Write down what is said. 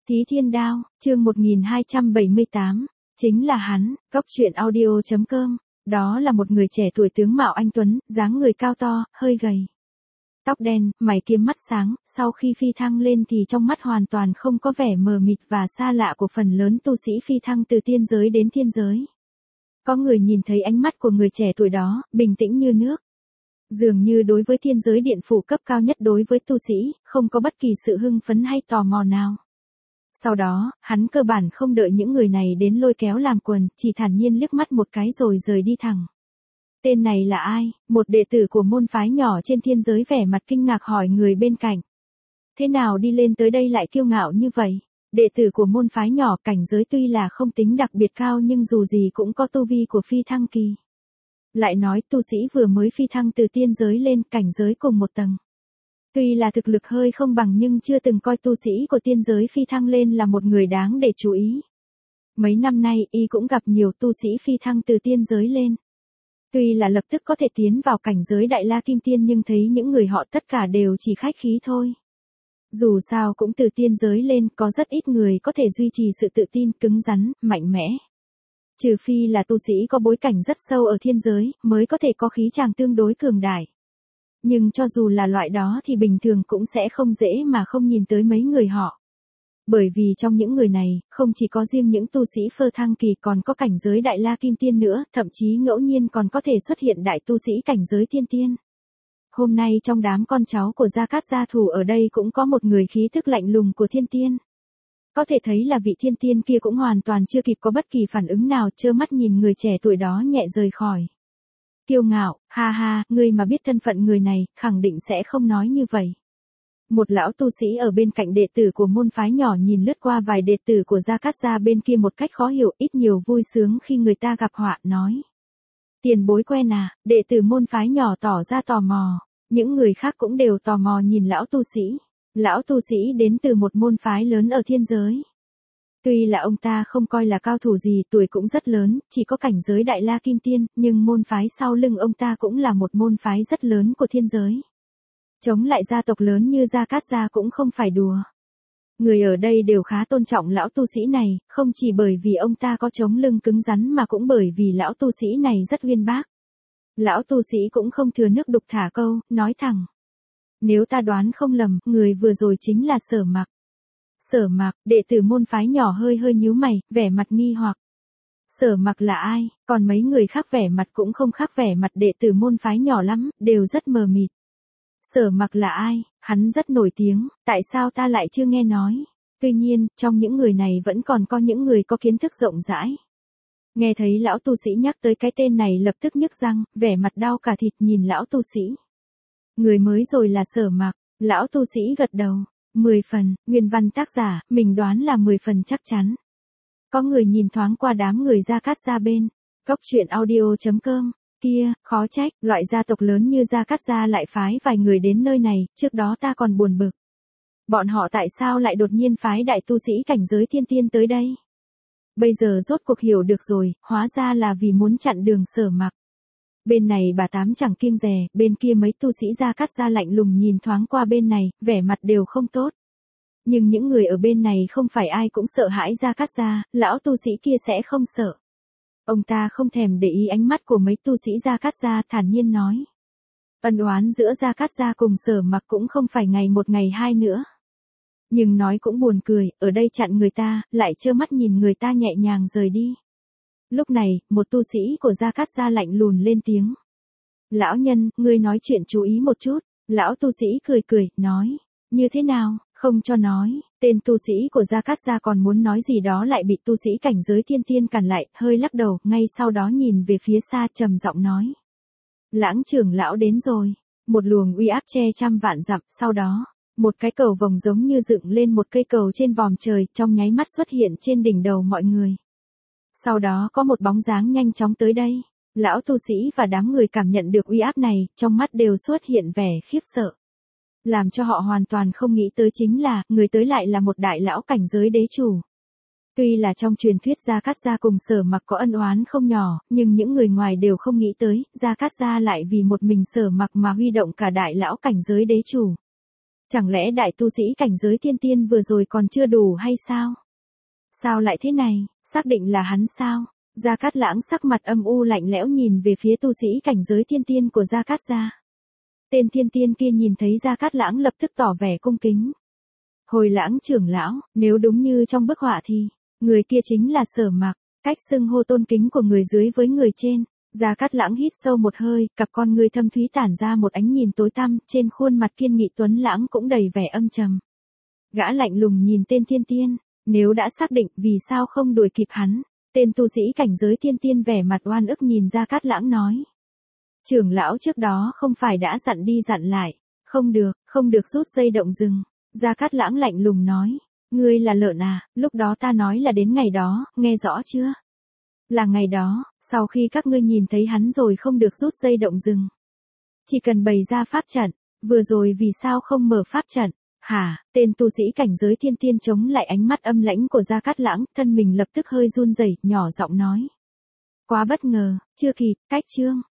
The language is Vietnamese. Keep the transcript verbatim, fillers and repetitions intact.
Thí Thiên Đao, chương một nghìn hai trăm bảy mươi tám, chính là hắn. Cốc truyện audio chấm com, đó là một người trẻ tuổi tướng mạo anh tuấn, dáng người cao to, hơi gầy. Tóc đen, mày kiếm mắt sáng, sau khi phi thăng lên thì trong mắt hoàn toàn không có vẻ mờ mịt và xa lạ của phần lớn tu sĩ phi thăng từ tiên giới đến thiên giới. Có người nhìn thấy ánh mắt của người trẻ tuổi đó, bình tĩnh như nước. Dường như đối với thiên giới điện phủ cấp cao nhất đối với tu sĩ, không có bất kỳ sự hưng phấn hay tò mò nào. Sau đó, hắn cơ bản không đợi những người này đến lôi kéo làm quần, chỉ thản nhiên liếc mắt một cái rồi rời đi thẳng. Tên này là ai? Một đệ tử của môn phái nhỏ trên thiên giới vẻ mặt kinh ngạc hỏi người bên cạnh. Thế nào đi lên tới đây lại kiêu ngạo như vậy? Đệ tử của môn phái nhỏ cảnh giới tuy là không tính đặc biệt cao nhưng dù gì cũng có tu vi của phi thăng kỳ. Lại nói tu sĩ vừa mới phi thăng từ tiên giới lên cảnh giới cùng một tầng. Tuy là thực lực hơi không bằng nhưng chưa từng coi tu sĩ của tiên giới phi thăng lên là một người đáng để chú ý. Mấy năm nay y cũng gặp nhiều tu sĩ phi thăng từ tiên giới lên. Tuy là lập tức có thể tiến vào cảnh giới Đại La Kim Tiên nhưng thấy những người họ tất cả đều chỉ khách khí thôi. Dù sao cũng từ tiên giới lên có rất ít người có thể duy trì sự tự tin cứng rắn, mạnh mẽ. Trừ phi là tu sĩ có bối cảnh rất sâu ở thiên giới mới có thể có khí chàng tương đối cường đại. Nhưng cho dù là loại đó thì bình thường cũng sẽ không dễ mà không nhìn tới mấy người họ. Bởi vì trong những người này, không chỉ có riêng những tu sĩ phơ thăng kỳ còn có cảnh giới Đại La Kim Tiên nữa, thậm chí ngẫu nhiên còn có thể xuất hiện đại tu sĩ cảnh giới Thiên Tiên. Hôm nay trong đám con cháu của Gia Cát gia thủ ở đây cũng có một người khí thức lạnh lùng của Thiên Tiên. Có thể thấy là vị Thiên Tiên kia cũng hoàn toàn chưa kịp có bất kỳ phản ứng nào, trơ mắt nhìn người trẻ tuổi đó nhẹ rời khỏi. Kiêu ngạo, ha ha, ngươi mà biết thân phận người này, khẳng định sẽ không nói như vậy. Một lão tu sĩ ở bên cạnh đệ tử của môn phái nhỏ nhìn lướt qua vài đệ tử của Gia Cát gia bên kia một cách khó hiểu, ít nhiều vui sướng khi người ta gặp họa, nói. Tiền bối quen à? Đệ tử môn phái nhỏ tỏ ra tò mò. Những người khác cũng đều tò mò nhìn lão tu sĩ. Lão tu sĩ đến từ một môn phái lớn ở thiên giới. Tuy là ông ta không coi là cao thủ gì, tuổi cũng rất lớn, chỉ có cảnh giới Đại La Kim Tiên, nhưng môn phái sau lưng ông ta cũng là một môn phái rất lớn của thiên giới. Chống lại gia tộc lớn như Gia Cát gia cũng không phải đùa. Người ở đây đều khá tôn trọng lão tu sĩ này, không chỉ bởi vì ông ta có chống lưng cứng rắn mà cũng bởi vì lão tu sĩ này rất uyên bác. Lão tu sĩ cũng không thừa nước đục thả câu, nói thẳng. Nếu ta đoán không lầm, người vừa rồi chính là Sở Mặc. Sở Mặc, đệ tử môn phái nhỏ hơi hơi nhíu mày, vẻ mặt nghi hoặc. Sở Mặc là ai? Còn mấy người khác vẻ mặt cũng không khác vẻ mặt đệ tử môn phái nhỏ lắm, đều rất mờ mịt. Sở Mặc là ai? Hắn rất nổi tiếng, tại sao ta lại chưa nghe nói? Tuy nhiên, trong những người này vẫn còn có những người có kiến thức rộng rãi. Nghe thấy lão tu sĩ nhắc tới cái tên này lập tức nhức răng, vẻ mặt đau cả thịt nhìn lão tu sĩ. Người mới rồi là Sở Mặc, lão tu sĩ gật đầu. Mười phần, nguyên văn tác giả, mình đoán là mười phần chắc chắn. Có người nhìn thoáng qua đám người Gia Cát gia bên. Cốc truyện audio chấm com. Kia, khó trách, loại gia tộc lớn như Gia Cát gia lại phái vài người đến nơi này, trước đó ta còn buồn bực. Bọn họ tại sao lại đột nhiên phái đại tu sĩ cảnh giới thiên tiên tới đây? Bây giờ rốt cuộc hiểu được rồi, hóa ra là vì muốn chặn đường Sở Mặc. Bên này bà tám chẳng kiêng dè, bên kia mấy tu sĩ Gia Cát gia lạnh lùng nhìn thoáng qua bên này, vẻ mặt đều không tốt. Nhưng những người ở bên này không phải ai cũng sợ hãi Gia Cát gia, lão tu sĩ kia sẽ không sợ. Ông ta không thèm để ý ánh mắt của mấy tu sĩ Gia Cát gia, thản nhiên nói. Ân oán giữa Gia Cát gia cùng Sở Mặc cũng không phải ngày một ngày hai nữa. Nhưng nói cũng buồn cười, ở đây chặn người ta, lại trơ mắt nhìn người ta nhẹ nhàng rời đi. Lúc này, một tu sĩ của Gia Cát gia lạnh lùn lên tiếng. Lão nhân, ngươi nói chuyện chú ý một chút. Lão tu sĩ cười cười, nói. Như thế nào, không cho nói. Tên tu sĩ của Gia Cát gia còn muốn nói gì đó lại bị tu sĩ cảnh giới thiên tiên cản lại, hơi lắc đầu, ngay sau đó nhìn về phía xa trầm giọng nói. Lãng trưởng lão đến rồi. Một luồng uy áp che trăm vạn dặm, sau đó. Một cái cầu vồng giống như dựng lên một cây cầu trên vòm trời, trong nháy mắt xuất hiện trên đỉnh đầu mọi người. Sau đó có một bóng dáng nhanh chóng tới đây. Lão tu sĩ và đám người cảm nhận được uy áp này, trong mắt đều xuất hiện vẻ khiếp sợ. Làm cho họ hoàn toàn không nghĩ tới chính là, người tới lại là một đại lão cảnh giới đế chủ. Tuy là trong truyền thuyết Gia Cát gia cùng Sở Mặc có ân oán không nhỏ, nhưng những người ngoài đều không nghĩ tới, Gia Cát gia lại vì một mình Sở Mặc mà huy động cả đại lão cảnh giới đế chủ. Chẳng lẽ đại tu sĩ cảnh giới tiên tiên vừa rồi còn chưa đủ hay sao? Sao lại thế này, xác định là hắn sao? Gia Cát Lãng sắc mặt âm u lạnh lẽo nhìn về phía tu sĩ cảnh giới tiên tiên của Gia Cát gia. Tên thiên tiên kia nhìn thấy Gia Cát Lãng lập tức tỏ vẻ cung kính. Hồi Lãng trưởng lão, nếu đúng như trong bức họa thì, người kia chính là Sở Mặc. Cách xưng hô tôn kính của người dưới với người trên. Gia Cát Lãng hít sâu một hơi, cặp con người thâm thúy tản ra một ánh nhìn tối tăm, trên khuôn mặt kiên nghị tuấn lãng cũng đầy vẻ âm trầm. Gã lạnh lùng nhìn tên thiên tiên, nếu đã xác định vì sao không đuổi kịp hắn. Tên tu sĩ cảnh giới tiên tiên vẻ mặt oan ức nhìn Gia Cát Lãng nói. Trưởng lão trước đó không phải đã dặn đi dặn lại, không được, không được rút dây động rừng. Gia Cát Lãng lạnh lùng nói, ngươi là lợn à, lúc đó ta nói là đến ngày đó, nghe rõ chưa? Là ngày đó, sau khi các ngươi nhìn thấy hắn rồi không được rút dây động rừng. Chỉ cần bày ra pháp trận, vừa rồi vì sao không mở pháp trận? Hả, tên tu sĩ cảnh giới thiên tiên chống lại ánh mắt âm lãnh của Gia Cát Lãng, thân mình lập tức hơi run rẩy, nhỏ giọng nói. Quá bất ngờ, chưa kịp, cách chương.